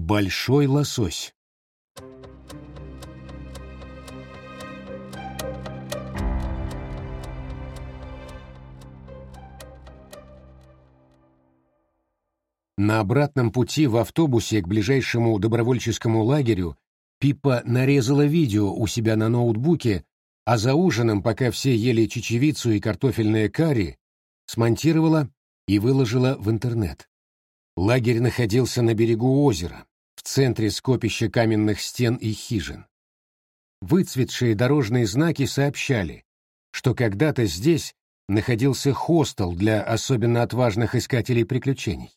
Большой лосось. На обратном пути в автобусе к ближайшему добровольческому лагерю Пиппа нарезала видео у себя на ноутбуке, а за ужином, пока все ели чечевицу и картофельное карри, смонтировала и выложила в интернет. Лагерь находился на берегу озера, в центре скопища каменных стен и хижин. Выцветшие дорожные знаки сообщали, что когда-то здесь находился хостел для особенно отважных искателей приключений.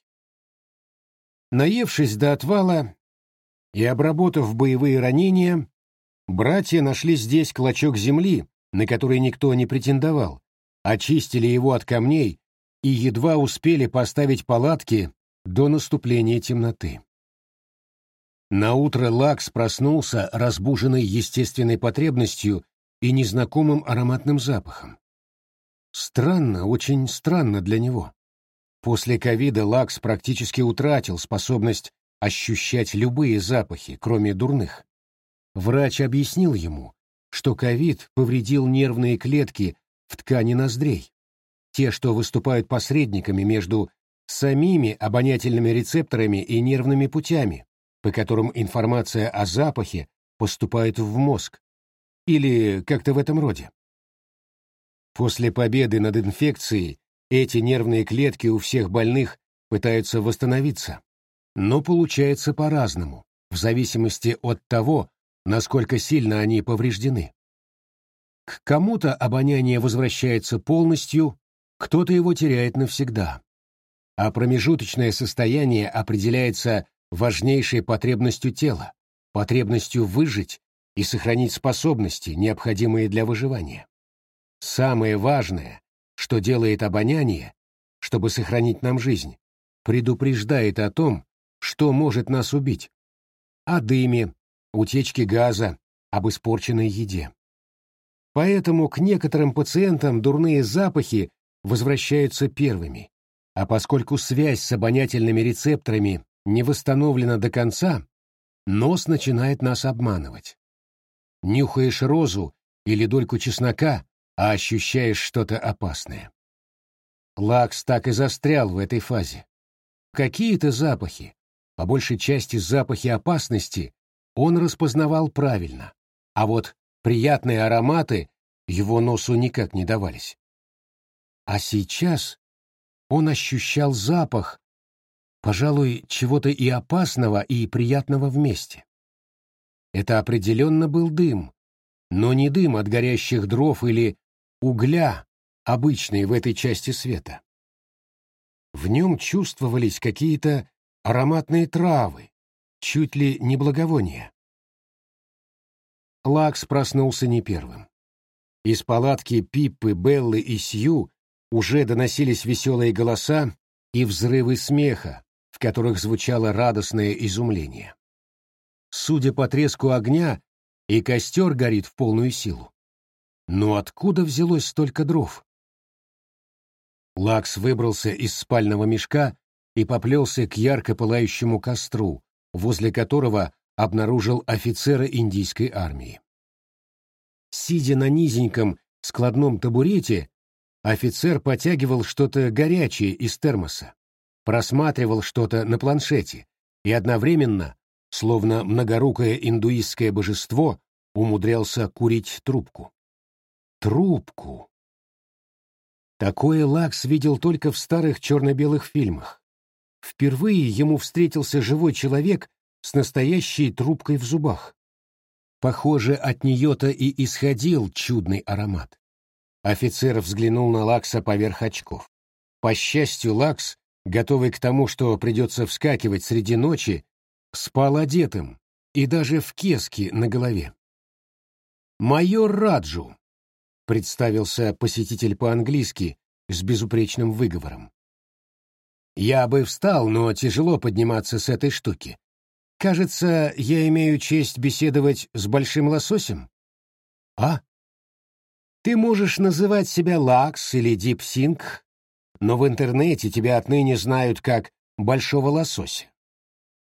Наевшись до отвала и обработав боевые ранения, братья нашли здесь клочок земли, на который никто не претендовал, очистили его от камней и едва успели поставить палатки до наступления темноты. Наутро Лакс проснулся, разбуженный естественной потребностью и незнакомым ароматным запахом. Странно, очень странно для него. После ковида Лакс практически утратил способность ощущать любые запахи, кроме дурных. Врач объяснил ему, что ковид повредил нервные клетки в ткани ноздрей, те, что выступают посредниками между самими обонятельными рецепторами и нервными путями, по которым информация о запахе поступает в мозг, или как-то в этом роде. После победы над инфекцией эти нервные клетки у всех больных пытаются восстановиться, но получается по-разному, в зависимости от того, насколько сильно они повреждены. К кому-то обоняние возвращается полностью, кто-то его теряет навсегда, а промежуточное состояние определяется важнейшей потребностью тела, потребностью выжить и сохранить способности, необходимые для выживания. Самое важное, что делает обоняние, чтобы сохранить нам жизнь, предупреждает о том, что может нас убить, о дыме, утечке газа, об испорченной еде. Поэтому к некоторым пациентам дурные запахи возвращаются первыми, а поскольку связь с обонятельными рецепторами не восстановлена до конца, нос начинает нас обманывать. Нюхаешь розу или дольку чеснока, а ощущаешь что-то опасное. Лакс так и застрял в этой фазе. Какие-то запахи, по большей части запахи опасности, он распознавал правильно, а вот приятные ароматы его носу никак не давались. А сейчас он ощущал запах, пожалуй, чего-то и опасного, и приятного вместе. Это определенно был дым, но не дым от горящих дров или угля, обычный в этой части света. В нем чувствовались какие-то ароматные травы, чуть ли не благовония. Лакс проснулся не первым. Из палатки Пиппы, Беллы и Сью уже доносились веселые голоса и взрывы смеха, в которых звучало радостное изумление. Судя по треску огня, и костер горит в полную силу. Но откуда взялось столько дров? Лакс выбрался из спального мешка и поплелся к ярко пылающему костру, возле которого обнаружил офицера индийской армии. Сидя на низеньком складном табурете, офицер потягивал что-то горячее из термоса, просматривал что-то на планшете и одновременно, словно многорукое индуистское божество, умудрялся курить трубку. Трубку! Такое Лакс видел только в старых черно-белых фильмах. Впервые ему встретился живой человек с настоящей трубкой в зубах. Похоже, от нее-то и исходил чудный аромат. Офицер взглянул на Лакса поверх очков. По счастью, Лакс, готовый к тому, что придется вскакивать среди ночи, спал одетым и даже в кеске на голове. «Майор Раджу», — представился посетитель по-английски с безупречным выговором. «Я бы встал, но тяжело подниматься с этой штуки. Кажется, я имею честь беседовать с большим лососем?» «А? Ты можешь называть себя Лакс или Дип Синг, но в интернете тебя отныне знают как Большого Лосося. К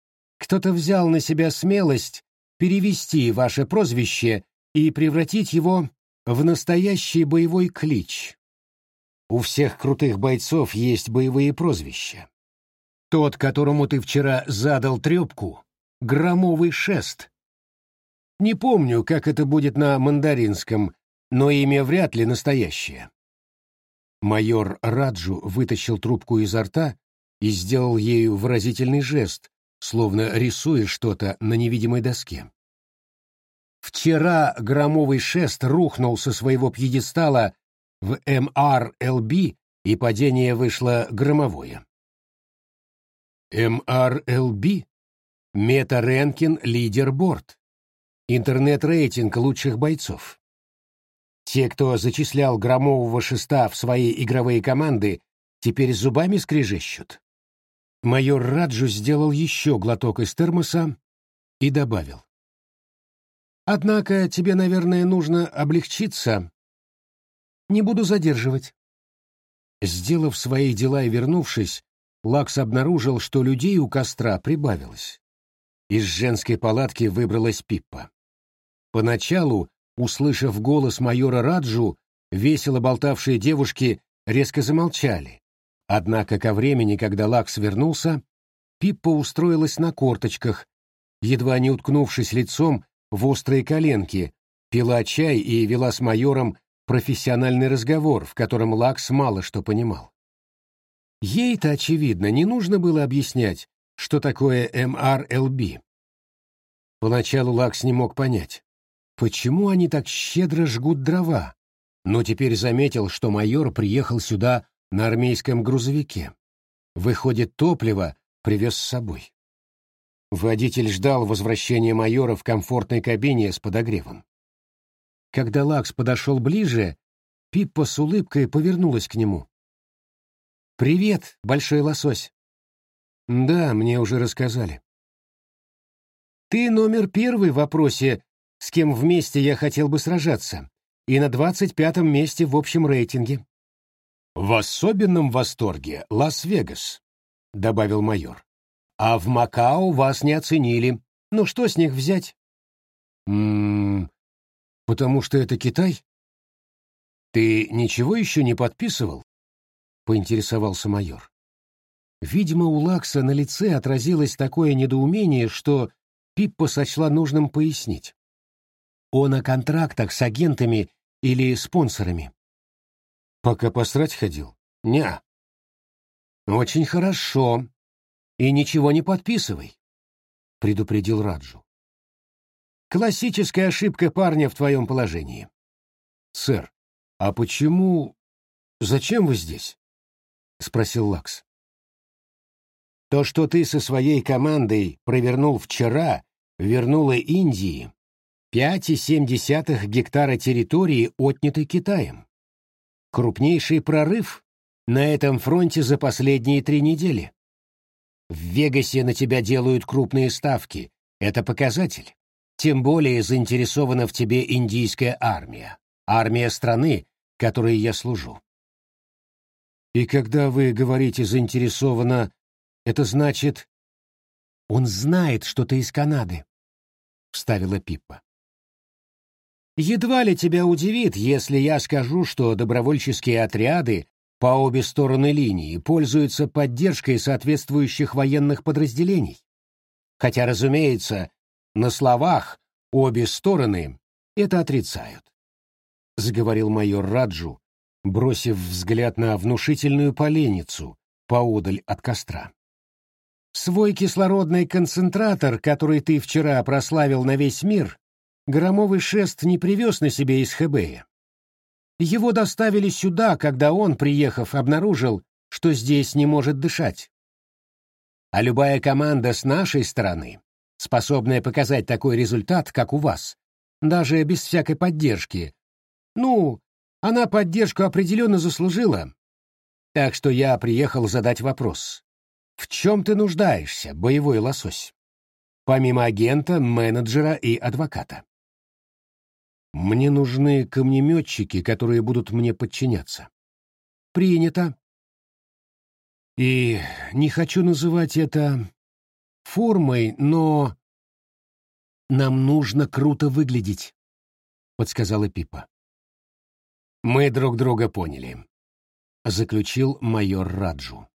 кто-то взял на себя смелость перевести ваше прозвище и превратить его в настоящий боевой клич. У всех крутых бойцов есть боевые прозвища. Тот, которому ты вчера задал трёпку, — Громовый Шест. Не помню, как это будет на мандаринском, но имя вряд ли настоящее. Майор Раджу вытащил трубку изо рта и сделал ею выразительный жест, словно рисуя что-то на невидимой доске. Вчера Громовый Шест рухнул со своего пьедестала в МРЛБ, и падение вышло громовое. МРЛБ? Мета-Рэнкин Лидерборд. Интернет-рейтинг лучших бойцов. Те, кто зачислял Громового Шеста в свои игровые команды, теперь зубами скрежещут. Майор Раджу сделал еще глоток из термоса и добавил. «Однако тебе, наверное, нужно облегчиться. Не буду задерживать». Сделав свои дела и вернувшись, Лакс обнаружил, что людей у костра прибавилось. Из женской палатки выбралась Пиппа. Поначалу, услышав голос майора Раджу, весело болтавшие девушки резко замолчали. Однако ко времени, когда Лакс вернулся, Пиппа устроилась на корточках, едва не уткнувшись лицом в острые коленки, пила чай и вела с майором профессиональный разговор, в котором Лакс мало что понимал. Ей-то, очевидно, не нужно было объяснять, что такое МРЛБ. Поначалу Лакс не мог понять, почему они так щедро жгут дрова, но теперь заметил, что майор приехал сюда на армейском грузовике. Выходит, топливо привез с собой. Водитель ждал возвращения майора в комфортной кабине с подогревом. Когда Лакс подошел ближе, Пиппа с улыбкой повернулась к нему. «Привет, большой лосось». «Да, мне уже рассказали». «Ты номер первый в вопросе, с кем вместе я хотел бы сражаться, и на 25-м месте в общем рейтинге». «В особенном восторге Лас-Вегас», — добавил майор. «А в Макао вас не оценили. Ну что с них взять?» Потому что это Китай?» «Ты ничего еще не подписывал?» — поинтересовался майор. Видимо, у Лакса на лице отразилось такое недоумение, что Пиппа сочла нужным пояснить. «Он о контрактах с агентами или спонсорами». «Пока посрать ходил?» «Ня». «Очень хорошо. И ничего не подписывай», — предупредил Раджу. «Классическая ошибка парня в твоем положении». «Сэр, а почему... Зачем вы здесь?» — спросил Лакс. «То, что ты со своей командой провернул вчера, вернуло Индии 5,7 гектара территории, отнятой Китаем. Крупнейший прорыв на этом фронте за последние 3 недели. В Вегасе на тебя делают крупные ставки. Это показатель. Тем более заинтересована в тебе индийская армия. Армия страны, которой я служу». «И когда вы говорите «заинтересована», это значит...» «Он знает, что ты из Канады», — вставила Пиппа. «Едва ли тебя удивит, если я скажу, что добровольческие отряды по обе стороны линии пользуются поддержкой соответствующих военных подразделений. Хотя, разумеется, на словах обе стороны это отрицают», — заговорил майор Раджу, бросив взгляд на внушительную поленницу поодаль от костра. «Свой кислородный концентратор, который ты вчера прославил на весь мир, Громовый Шест не привез на себе из Хэбэя. Его доставили сюда, когда он, приехав, обнаружил, что здесь не может дышать. А любая команда с нашей стороны, способная показать такой результат, как у вас, даже без всякой поддержки, она поддержку определенно заслужила. Так что я приехал задать вопрос. В чем ты нуждаешься, боевой лосось? Помимо агента, менеджера и адвоката. Мне нужны камнеметчики, которые будут мне подчиняться. Принято. И не хочу называть это формой, но... «Нам нужно круто выглядеть», — подсказала Пиппа. «Мы друг друга поняли», — заключил майор Раджу.